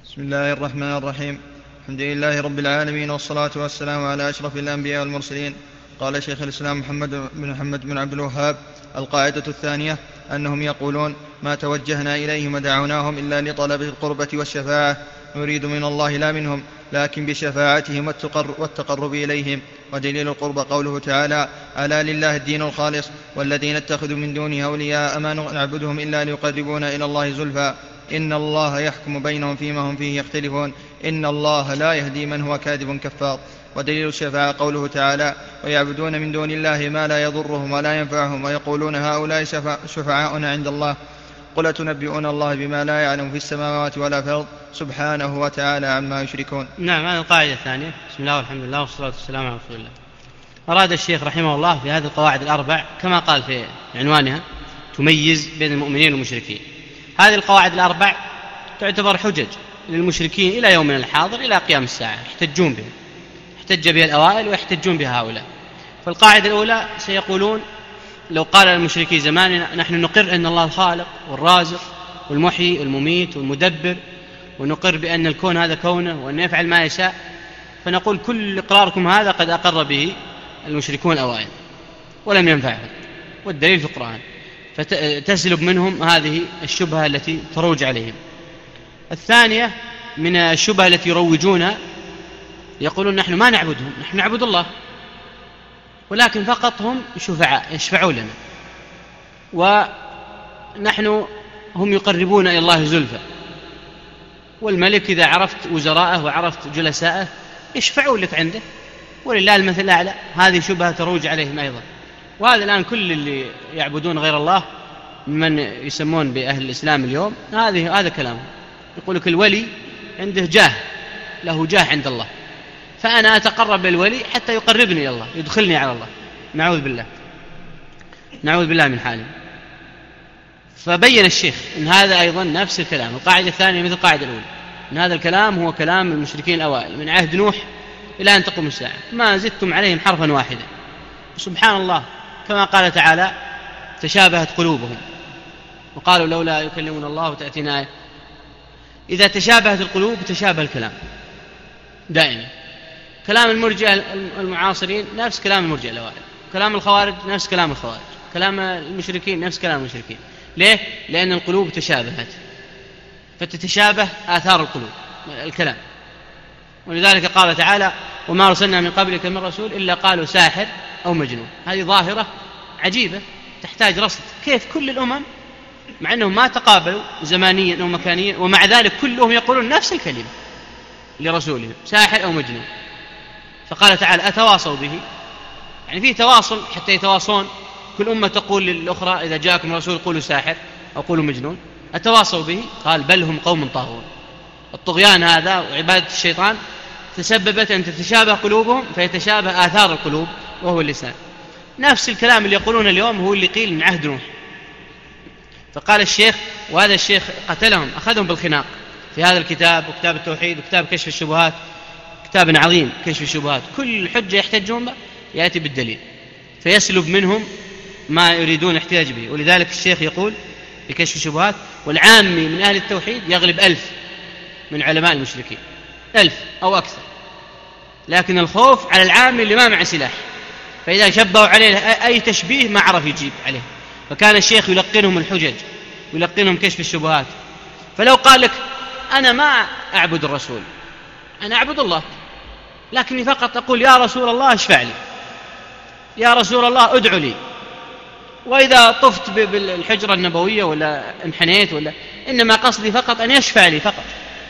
بسم الله الرحمن الرحيم. الحمد لله رب العالمين، والصلاة والسلام على أشرف الأنبياء والمرسلين. قال شيخ الإسلام محمد بن عبد الوهاب: القاعدة الثانية أنهم يقولون: ما توجهنا إليهم ودعوناهم إلا لطلب القربة والشفاعة، نريد من الله لا منهم، لكن بشفاعتهم والتقرب إليهم. ودليل القربة قوله تعالى: ألا لله الدين الخالص والذين اتخذوا من دونه أولياء ما نعبدهم إلا ليقربونا إلى الله زلفى إن الله يحكم بينهم فيما هم فيه يختلفون إن الله لا يهدي من هو كاذب كفار. ودليل الشفاعة قوله تعالى: ويعبدون من دون الله ما لا يضرهم ولا ينفعهم ويقولون هؤلاء شفعاؤنا عند الله قل أتنبئون الله بما لا يعلم في السماوات ولا في الأرض سبحانه وتعالى عما يشركون. نعم، هذه القاعدة الثانية. بسم الله والحمد لله والصلاة والسلام على رسول الله. أراد الشيخ رحمه الله في هذه القواعد الأربع كما قال في عنوانها تميز بين المؤمنين والمشركين. هذه القواعد الأربع تعتبر حجج للمشركين إلى يومنا الحاضر إلى قيام الساعة، يحتجون بها، احتج بها الأوائل ويحتجون بها هؤلاء. فالقاعدة الأولى سيقولون: لو قال المشركي زماننا نحن نقر أن الله الخالق والرازق والمحيي والمميت والمدبر، ونقر بأن الكون هذا كونه وأن يفعل ما يشاء، فنقول كل إقراركم هذا قد أقر به المشركون الأوائل ولم ينفعهم، والدليل في القرآن. فتسلب منهم هذه الشبهة التي تروج عليهم. الثانية من الشبهة التي يروجونها، يقولون: نحن ما نعبدهم، نحن نعبد الله، ولكن فقط هم شفعاء يشفعون لنا، ونحن هم يقربون إلى الله زلفى، والملك إذا عرفت وزراءه وعرفت جلساءه يشفعون لك عنده، ولله المثل الأعلى. هذه شبهة تروج عليهم أيضا. وهذا الآن كل اللي يعبدون غير الله من يسمون بأهل الإسلام اليوم هذا كلامه. يقول لك الولي عنده جاه، له جاه عند الله، فأنا أتقرب بالولي حتى يقربني إلى الله، يدخلني على الله. نعوذ بالله من حاله. فبين الشيخ أن هذا أيضا نفس الكلام. القاعدة الثانية مثل القاعدة الأولى، أن هذا الكلام هو كلام المشركين الأوائل من عهد نوح إلى أن تقوم الساعة، ما زدتم عليهم حرفا واحدا. سبحان الله، كما قال تعالى: تشابهت قلوبهم وقالوا لولا يكلمنا الله وتأتينا آية. إذا تشابهت القلوب تشابه الكلام دائما. كلام المرجئة المعاصرين نفس كلام المرجئة الأوائل، كلام الخوارج نفس كلام الخوارج، كلام المشركين نفس كلام المشركين. ليه؟ لأن القلوب تشابهت، فتتشابه آثار القلوب الكلام. ولذلك قال تعالى: وما أرسلنا من قبلك من رسول إلا قالوا ساحر أو مجنون. هذه ظاهرة عجيبة تحتاج رصد. كيف كل الأمم مع أنهم ما تقابلوا زمانيا أو مكانيا ومع ذلك كلهم يقولون نفس الكلمة لرسولهم: ساحر أو مجنون. فقال تعالى: أتواصوا به، يعني فيه تواصل حتى يتواصون. كل أمة تقول للأخرى: إذا جاءكم رسول قولوا ساحر أو قولوا مجنون. أتواصوا به؟ قال: بل هم قوم طاغون. الطغيان هذا وعبادة الشيطان تسببت أن تتشابه قلوبهم، فيتشابه آثار القلوب وهو اللسان. نفس الكلام اللي يقولون اليوم هو اللي قيل من عهد نوح. فقال الشيخ، وهذا الشيخ قتلهم، أخذهم بالخناق في هذا الكتاب وكتاب التوحيد وكتاب كشف الشبهات، كتاب عظيم كشف الشبهات، كل حجة يحتجون به يأتي بالدليل، فيسلب منهم ما يريدون احتجاج به. ولذلك الشيخ يقول في كشف الشبهات: والعامي من أهل التوحيد يغلب 1000 من علماء المشركين، 1000 أو أكثر، لكن الخوف على العامي اللي ما مع سلاح، فإذا شبهوا عليه أي تشبيه ما عرف يجيب عليه. فكان الشيخ يلقنهم الحجج ويلقنهم كشف الشبهات. فلو قال لك: أنا ما أعبد الرسول، أنا أعبد الله، لكني فقط أقول يا رسول الله اشفع لي، يا رسول الله ادعو لي، وإذا طفت بالحجرة النبوية ولا انحنيت ولا، إنما قصدي فقط أن يشفع لي فقط،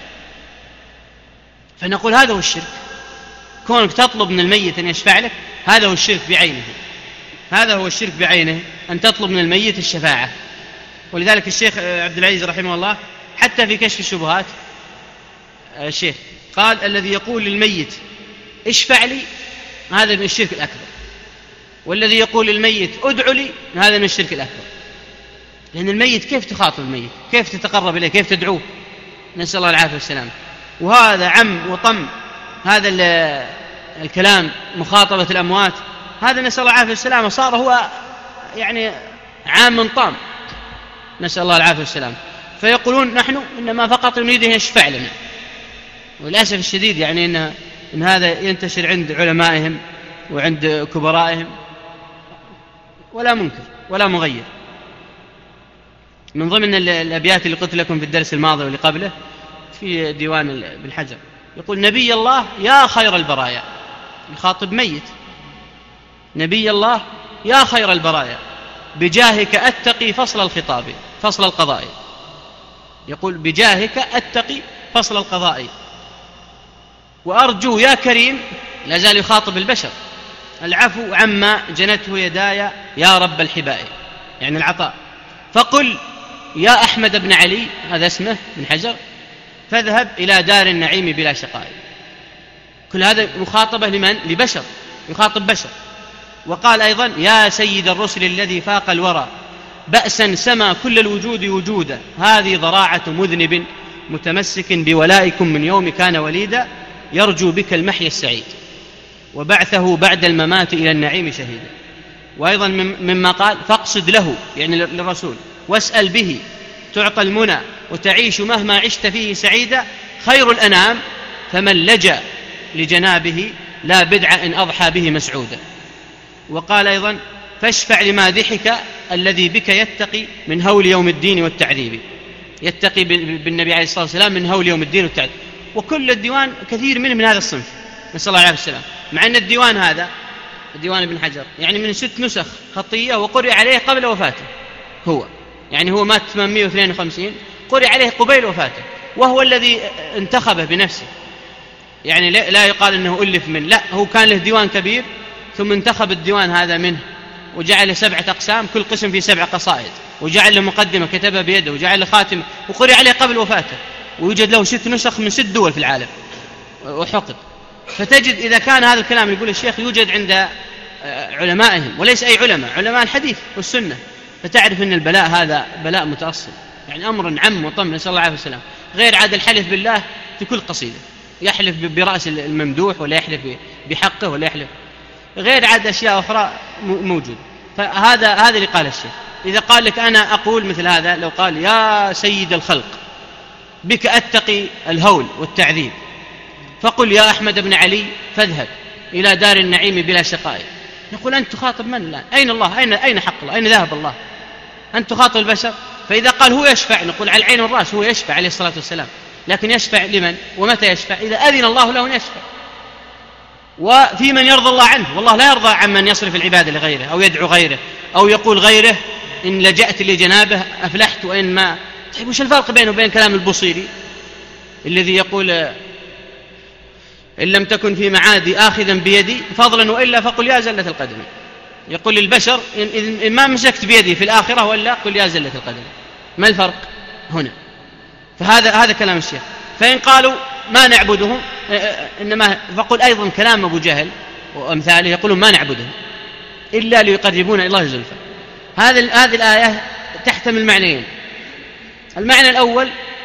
فنقول هذا هو الشرك. كونك تطلب من الميت أن يشفع لك هذا هو الشرك بعينه، هذا هو الشرك بعينه، أن تطلب من الميت الشفاعة. ولذلك الشيخ عبد العزيز رحمه الله حتى في كشف الشبهات الشيخ قال: الذي يقول للميت اشفع لي هذا من الشرك الأكبر، والذي يقول للميت ادعو لي هذا من الشرك الأكبر. لأن الميت كيف تخاطب الميت؟ كيف تتقرب إليه؟ كيف تدعوه؟ نسأل الله العافية والسلام. وهذا عم وطم هذا الكلام، مخاطبة الأموات، هذا نسأل الله العافية والسلام صار هو يعني عام من طام، نسأل الله العافية والسلام. فيقولون: نحن إنما فقط نريد أن يشفع لنا، وللأسف الشديد يعني إن هذا ينتشر عند علمائهم وعند كبرائهم، ولا منكر ولا مغير. من ضمن الأبيات اللي قلت لكم في الدرس الماضي واللي قبله في ديوان ابن حجر، يقول: نبي الله يا خير البرايا، يخاطب ميت: نبي الله يا خير البرايا، بجاهك أتقي فصل الخطاب فصل القضاء. يقول: بجاهك أتقي فصل القضاء، وأرجو يا كريم، لا زال يخاطب البشر، العفو عما جنته يداي يا رب الحباء، يعني العطاء. فقل يا أحمد بن علي، هذا اسمه من حجر، فاذهب إلى دار النعيم بلا شقاء. كل هذا مخاطبة لمن؟ لبشر، يخاطب بشر. وقال أيضا: يا سيد الرسل الذي فاق الورى، بأسا سما كل الوجود وجودا، هذه ضراعة مذنب متمسك بولائكم من يوم كان وليدا، يرجو بك المحيا السعيد، وبعثه بعد الممات إلى النعيم شهيدا. وأيضا مما قال: فاقصد له، يعني للرسول، واسأل به تعطى المنى، وتعيش مهما عشت فيه سعيدا، خير الأنام فمن لجأ لجنابه، لا بدع إن أضحى به مسعودا. وقال أيضا: فاشفع لما ضحك الذي بك يتقي من هول يوم الدين والتعذيب، يتقي بالنبي عليه الصلاة والسلام من هول يوم الدين والتعذيب. وكل الديوان كثير منه من هذا الصنف، نسأل الله عليه السلام. مع أن الديوان هذا ديوان ابن حجر يعني من 6 نسخ خطية، وقرئ عليه قبل وفاته، هو مات 852، قرئ عليه قبيل وفاته، وهو الذي انتخبه بنفسه، يعني لا يقال أنه ألف من، لا، هو كان له ديوان كبير ثم انتخب الديوان هذا منه، وجعل 7 أقسام، كل قسم فيه 7 قصائد، وجعل له مقدمة كتبها بيده، وجعل له خاتمة، وقرئ عليه قبل وفاته، ويوجد له 6 نسخ من 6 دول في العالم وحقق. فتجد إذا كان هذا الكلام اللي يقول الشيخ يوجد عند علمائهم، وليس أي علماء الحديث والسنة، فتعرف أن البلاء هذا بلاء متأصل، يعني أمر عم وطم، نسأل الله عليه السلام. غير عاد الحلف بالله في كل قصيدة، يحلف برأس الممدوح، ولا يحلف بحقه، ولا يحلف، غير عاد أشياء أخرى موجود. فهذا اللي قال الشيخ. إذا قال لك أنا أقول مثل هذا، لو قال: يا سيد الخلق بك أتقي الهول والتعذيب، فقل يا أحمد بن علي فاذهب إلى دار النعيم بلا شقاء، نقول: أنت تخاطب من الآن؟ أين الله؟ أين حق الله؟ أين ذهب الله؟ أنت تخاطب البشر. فإذا قال هو يشفع، نقول: على العين والرأس، هو يشفع عليه الصلاة والسلام، لكن يشفع لمن؟ ومتى يشفع؟ إذا أذن الله له أن يشفع، وفي من يرضى الله عنه، والله لا يرضى عن من يصرف العبادة لغيره، أو يدعو غيره، أو يقول غيره إن لجأت لجنابه أفلحت وإن ما. طيب وش الفرق بينه وبين كلام البوصيري الذي يقول: إن لم تكن في معادي آخذا بيدي فضلا وإلا فقل يا زلة القدم. يقول للبشر: إن ما مسكت بيدي في الآخرة ولا قل يا زلة القدم. ما الفرق هنا؟ فهذا كلام الشيخ. فإن قالوا ما نعبدهم إنما، فقل أيضا كلام أبو جهل وأمثاله، يقولون ما نعبدهم إلا ليقربون إلى الله زلفى. هذه الآية تحتمل معنيين. المعنى الأول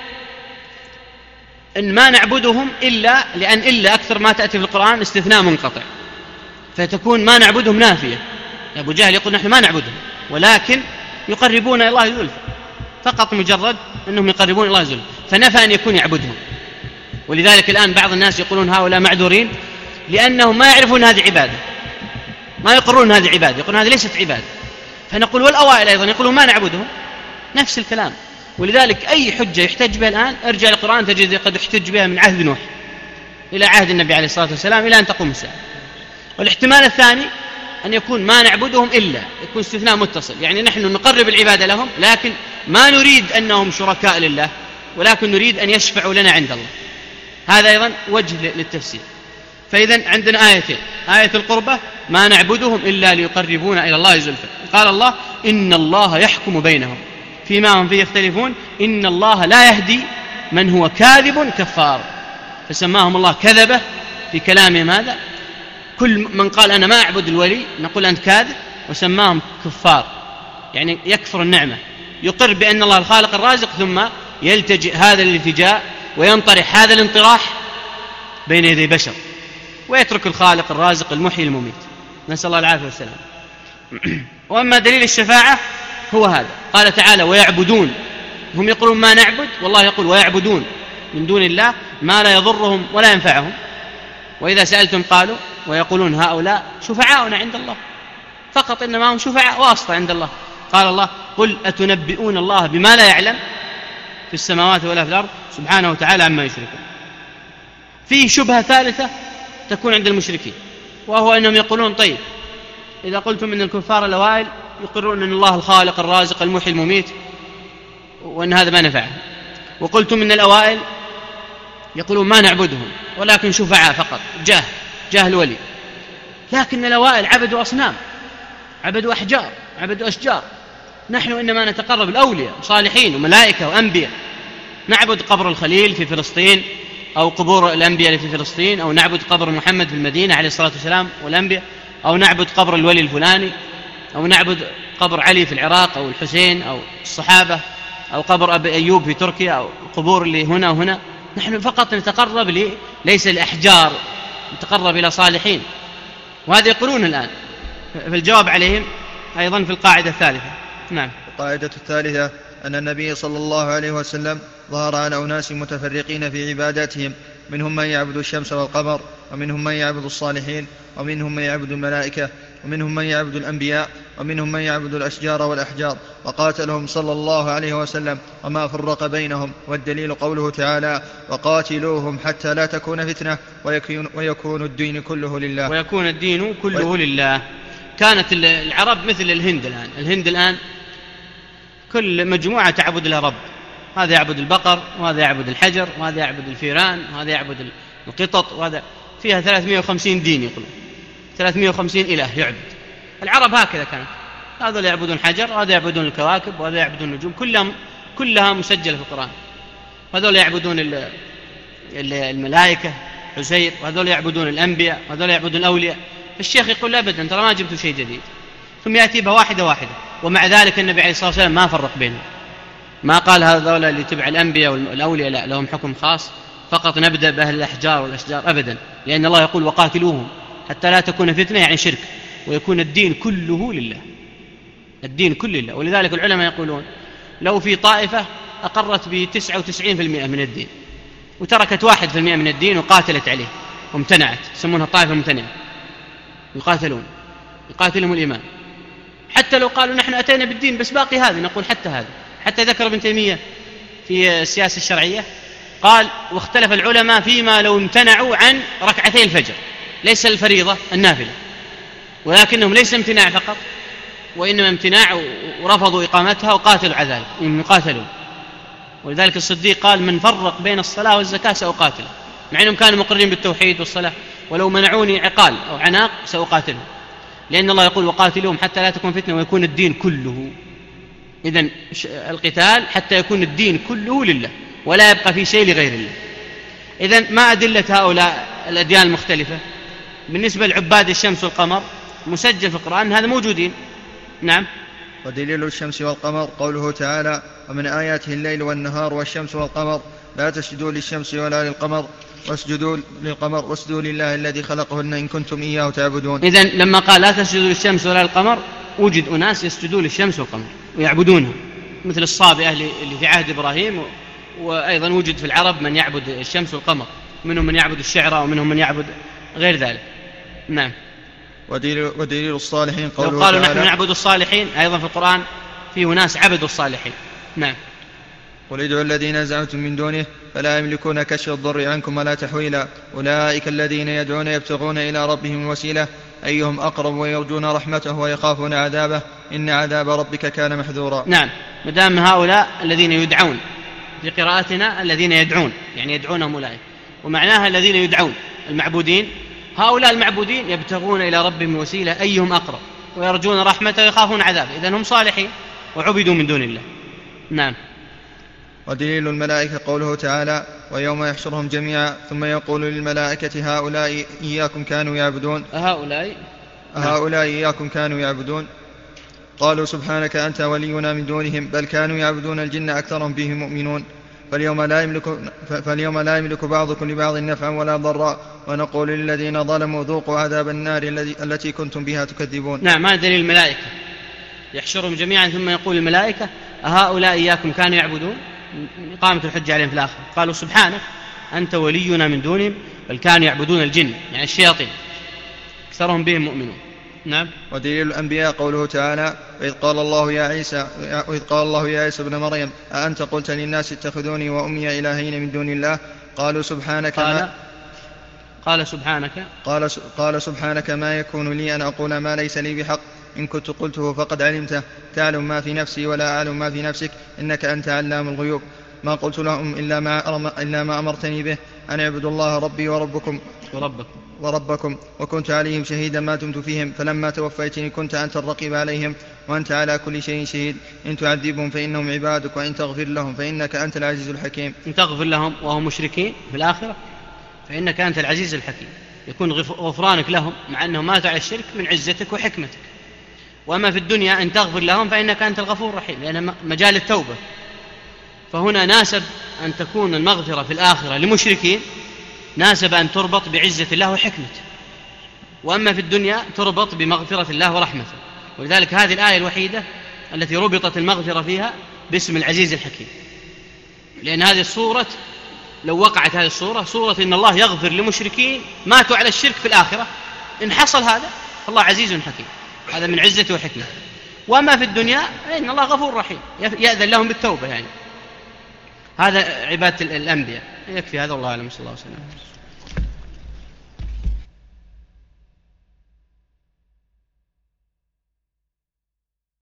إن ما نعبدهم إلا، لأن إلا أكثر ما تأتي في القرآن استثناء منقطع، فتكون ما نعبدهم نافية. أبو جهل يقول: نحن ما نعبدهم ولكن يقربون إلى الله زلفى، فقط مجرد أنهم يقربون إلى الله زلفى، فنفى أن يكون يعبدهم. ولذلك الآن بعض الناس يقولون هؤلاء معذورين لأنهم ما يعرفون هذه عبادة، ما يقرون هذه عبادة، يقولون هذه ليست عبادة. فنقول والأوائل أيضا يقولون ما نعبدهم، نفس الكلام. ولذلك أي حجة يحتج بها الآن ارجع للقرآن تجد قد احتج بها من عهد نوح إلى عهد النبي عليه الصلاة والسلام إلى أن تقوم الساعة. والاحتمال الثاني أن يكون ما نعبدهم إلا، يكون استثناء متصل، يعني نحن نقرب العبادة لهم لكن ما نريد أنهم شركاء لله، ولكن نريد أن يشفعوا لنا عند الله. هذا أيضا وجه للتفسير. فإذا عندنا آيتين: آية القربة ما نعبدهم إلا ليقربونا إلى الله زلفى، قال الله: إن الله يحكم بينهم فيما هم فيه يختلفون إن الله لا يهدي من هو كاذب كفار. فسماهم الله كذبة في كلامهم هذا. كل من قال أنا ما أعبد الولي نقول أنت كاذب، وسماهم كفار، يعني يكفر النعمة، يقر بأن الله الخالق الرازق، ثم يلتجئ هذا الالتجاء وينطرح هذا الانطراح بين يدي بشر، ويترك الخالق الرازق المحيي المميت، نسأل الله العافية والسلام. وأما دليل الشفاعة هو هذا، قال تعالى: ويعبدون. هم يقولون ما نعبد، والله يقول ويعبدون، من دون الله ما لا يضرهم ولا ينفعهم. وإذا سألتم قالوا ويقولون هؤلاء شفعاؤنا عند الله، فقط إنما هم شفعاء واسطة عند الله. قال الله قل أتنبئون الله بما لا يعلم في السماوات ولا في الأرض سبحانه وتعالى عما يشركون. فيه شبهة ثالثة تكون عند المشركين، وهو أنهم يقولون طيب إذا قلتم إن الكفار الأوائل يقرون أن الله الخالق الرازق المحيي المميت وأن هذا ما نفعه، وقلتم إن الأوائل يقولون ما نعبدهم ولكن شفعاء فقط جاه الولي، لكن الأوائل عبدوا أصنام، عبدوا أحجار، عبدوا أشجار. نحن إنما نتقرب الأولياء صالحين وملائكة وأنبياء، نعبد قبر الخليل في فلسطين أو قبور الأنبياء في فلسطين، أو نعبد قبر محمد في المدينة عليه الصلاة والسلام والأنبياء، أو نعبد قبر الولي الفلاني، أو نعبد قبر علي في العراق أو الحسين أو الصحابة، أو قبر أبي أيوب في تركيا، أو القبور اللي هنا وهنا. نحن فقط نتقرب ليس الأحجار، نتقرب إلى صالحين. وهذا يقولون الآن. فالجواب عليهم أيضا في القاعدة الثالثة. نعم. القاعدة الثالثة أن النبي صلى الله عليه وسلم ظهر على أناس متفرقين في عباداتهم، منهم من يعبد الشمس والقمر، ومنهم من يعبد الصالحين، ومنهم من يعبد الملائكة، ومنهم من يعبد الأنبياء، ومنهم من يعبد الأشجار والأحجار، وقاتلهم صلى الله عليه وسلم وما فرق بينهم. والدليل قوله تعالى وقاتلوهم حتى لا تكون فتنة ويكون الدين كله لله. ويكون الدين كله لله. كانت العرب مثل الهند الآن كل مجموعة تعبد لها رب، هذا يعبد البقر، وهذا يعبد الحجر، وهذا يعبد الفيران، وهذا يعبد القطط، وهذا فيها 350 دين، يقولون 350 إله يعبد. العرب هكذا كانت، هذا يعبدون حجر، وهذا يعبدون الكواكب، وهذا يعبدون النجوم، كلها مسجلة في القرآن. وهذول يعبدون الملائكة عزير، وهذول يعبدون الأنبياء، وهذول يعبدون الأولياء. الشيخ يقول أبدا ترى ما جبتوا شيء جديد، ثم يأتي بها واحدة واحدة. ومع ذلك النبي عليه الصلاة والسلام ما فرق بينهم، ما قال هذول اللي تبع الأنبياء والأولياء لا لهم حكم خاص، فقط نبدأ بأهل الأحجار والأشجار أبدا، لأن الله يقول وقاتلوهم حتى لا تكون فتنة، يعني شرك، ويكون الدين كله لله. الدين كله لله. ولذلك العلماء يقولون لو في طائفة أقرت ب99% من الدين وتركت 1% من الدين وقاتلت عليه وامتنعت، يسمونها طائفة ممتنعة، يقاتلهم الإمام. حتى لو قالوا نحن أتينا بالدين بس باقي هذا، نقول حتى هذا. حتى ذكر ابن تيمية في السياسة الشرعية قال واختلف العلماء فيما لو امتنعوا عن ركعتي الفجر، ليس الفريضة النافلة، ولكنهم ليس امتناع فقط، وإنما امتناع ورفضوا إقامتها وقاتلوا على ذلك، يقاتلون. ولذلك الصديق قال من فرق بين الصلاة والزكاة سأقاتله، مع أنهم كانوا مقرين بالتوحيد والصلاة، ولو منعوني عقال أو عناق سأقاتلهم، لأن الله يقول وقاتلوهم حتى لا تكون فتنة ويكون الدين كله. إذن القتال حتى يكون الدين كله لله ولا يبقى في شيء لغير الله. إذن ما أدلة هؤلاء الأديان المختلفة بالنسبة لعباد الشمس والقمر؟ مسجل في القرآن هذا موجودين. نعم. ودليل الشمس والقمر قوله تعالى ومن آياته الليل والنهار والشمس والقمر لا تسجدوا للشمس ولا للقمر واسجدوا للقمر واسجدوا لله الذي خلقهن إن كنتم إياه تعبدون. إذن لما قال لا تسجدوا للشمس ولا للقمر وجد أناس يسجدوا للشمس والقمر ويعبدونها، مثل الصابئة اللي في عهد إبراهيم، وأيضا وجد في العرب من يعبد الشمس والقمر، منهم من يعبد الشعرى ومنهم من يعبد غير ذلك. نعم. ودليل الصالحين قوله لو قالوا نحن نعبد الصالحين، أيضا في القرآن فيه ناس عبدوا الصالحين. نعم. قل ادعوا الذين زعمتم من دونه فلا يملكون كشف الضر عنكم ولا تحويلا أولئك الذين يدعون يبتغون إلى ربهم الوسيلة أيهم أقرب ويرجون رحمته ويخافون عذابه إن عذاب ربك كان محذورا. نعم. مدام هؤلاء الذين يدعون، في قراءتنا الذين يدعون يعني يدعونهم أولئك، ومعناها الذين يدعون المعبودين، هؤلاء المعبودين يبتغون إلى ربهم الوسيلة أيهم أقرب ويرجون رحمته ويخافون عذابه، إذن هم صالحين وعبدوا من دون الله. نعم. ودليل الملائكة قوله تعالى ويوم يحشرهم جميعا ثم يقول للملائكة هؤلاء إياكم كانوا يعبدون هؤلاء إياكم كانوا يعبدون قالوا سبحانك أنت ولينا من دونهم بل كانوا يعبدون الجن أكثرهم بهم مؤمنون فاليوم لا يملك بعضكم لبعض نفعا ولا ضرا ونقول للذين ظلموا ذوقوا عذاب النار التي كنتم بها تكذبون. نعم. ما دليل الملائكة؟ يحشرهم جميعا ثم يقول الملائكة هؤلاء إياكم كانوا يعبدون. من إقامة الحجة عليهم في الآخرة. قالوا سبحانك أنت ولينا من دونهم بل كانوا يعبدون الجن، يعني الشياطين، أكثرهم بهم مؤمنون. نعم. ودليل الأنبياء قوله تعالى: وإذ قال الله يا عيسى ابن مريم أأنت قلت للناس اتخذوني وأمي إلهين من دون الله قالوا سبحانك قال سبحانك ما يكون لي أن أقول ما ليس لي بحق، إن كنت قلته فقد علمته، تعلم ما في نفسي ولا أعلم ما في نفسك، إنك أنت علام الغيوب. ما قلت لهم إلا ما أمرتني به، أن اعبدوا الله ربي وربكم، وكنت عليهم شهيدا ما دمت فيهم، فلما توفيتني كنت أنت الرقيب عليهم، وأنت على كل شيء شهيد. إن تعذبهم فإنهم عبادك، وإن تغفر لهم فإنك أنت العزيز الحكيم. إن تغفر لهم وهم مشركين في الآخرة فإنك أنت العزيز الحكيم، يكون غفرانك لهم مع أنهم ماتوا على الشرك من عزتك وحكمتك. وأما في الدنيا إن تغفر لهم فإنك أنت الغفور الرحيم، لأن مجال التوبة. فهنا ناسب أن تكون المغفرة في الآخرة لمشركين، ناسب أن تربط بعزة الله وحكمته، وأما في الدنيا تربط بمغفرة الله ورحمته. ولذلك هذه الآية الوحيدة التي ربطت المغفرة فيها باسم العزيز الحكيم، لأن هذه الصورة لو وقعت هذه الصورة صورة إن الله يغفر لمشركين ماتوا على الشرك في الآخرة، إن حصل هذا فالله عزيز حكيم، هذا من عزته وحكمته. وأما في الدنيا إن الله غفور رحيم يأذن لهم بالتوبة. يعني هذا عبادة الأنبياء. يكفي هذا، الله أعلم، صلى الله عليه وسلم.